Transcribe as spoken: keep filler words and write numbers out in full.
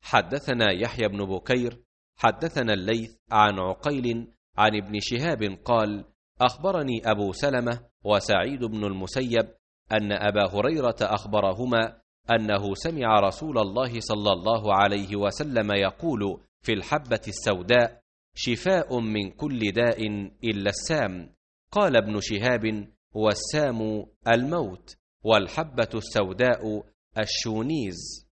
حدثنا يحيى بن بكير حدثنا الليث عن عقيل عن ابن شهاب قال أخبرني أبو سلمة وسعيد بن المسيب أن أبا هريرة أخبرهما أنه سمع رسول الله صلى الله عليه وسلم يقول في الحبة السوداء شفاء من كل داء إلا السام. قال ابن شهاب والسام الموت والحبة السوداء الشونيز.